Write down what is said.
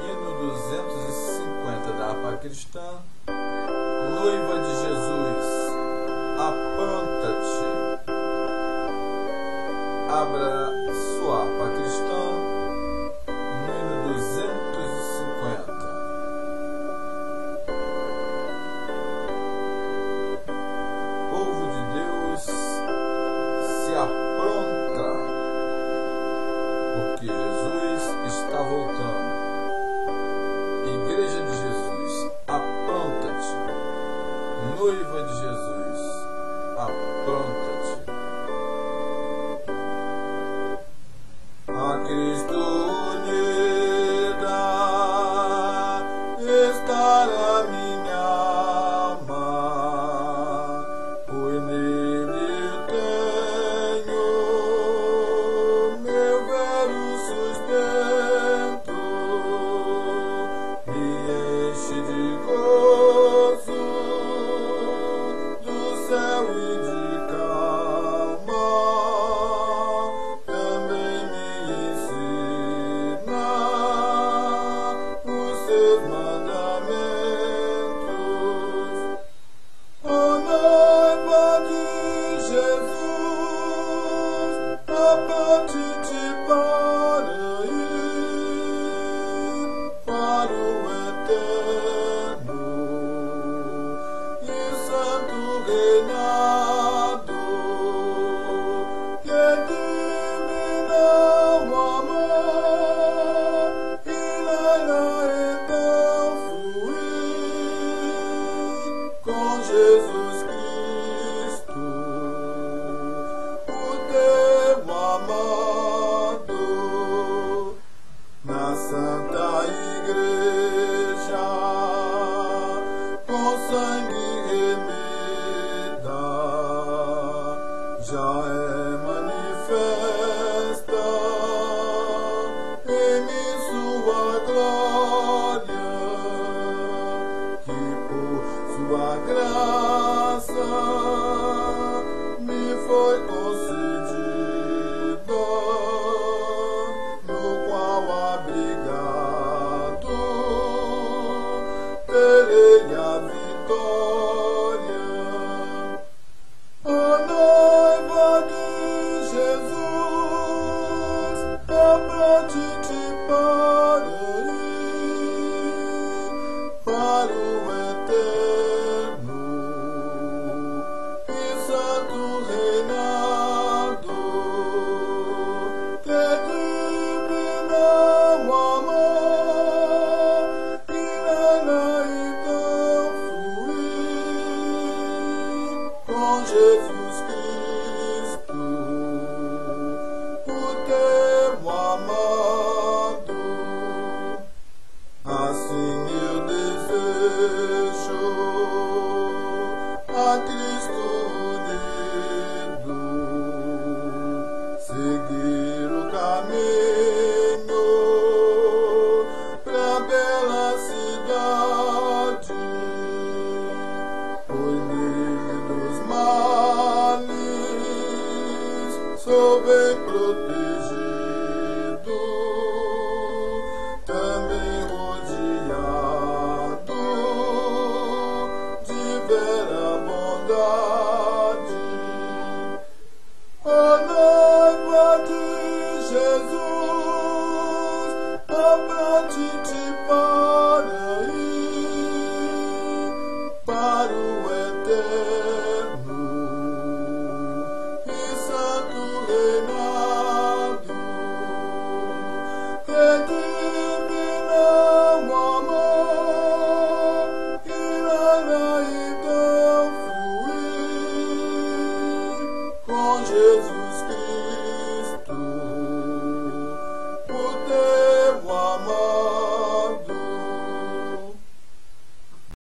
Hino 250 da harpa cristã. Noiva de Jesus, apronta-te. Abra sua harpa cristã no hino 250. O povo de Deus se apronta, porque Jesus está voltando. Igreja de Jesus, apronta-te. Noiva de Jesus, apronta-te. A Cristo unida estará minha alma, pois nele tenho meu velho sustento, me enche de gozo do céu e de calma, também me ensina os seus mandamentos. Ó noiva de Jesus, apronte-te para ir para o eterno e santo reinado, que divino amor irá então fluir com Jesus Cristo, o teu amado, na Santa Igreja, com sangue remida, já é manifesta em mim sua glória, que por sua graça me foi concedida, no qual abrigado terei a vitória. Ó noiva de Jesus, apronte-te para ir para o eterno e santo reinado, que divino amor irá então fluir com Jesus Cristo, o teu amado. Assim eu desejo a Cristo unido, seguir o caminho pra bela cidade, pois nele dos males sou bem protegido, também rodeado de vera bondade. Ó noiva de Jesus, apronte-te para ir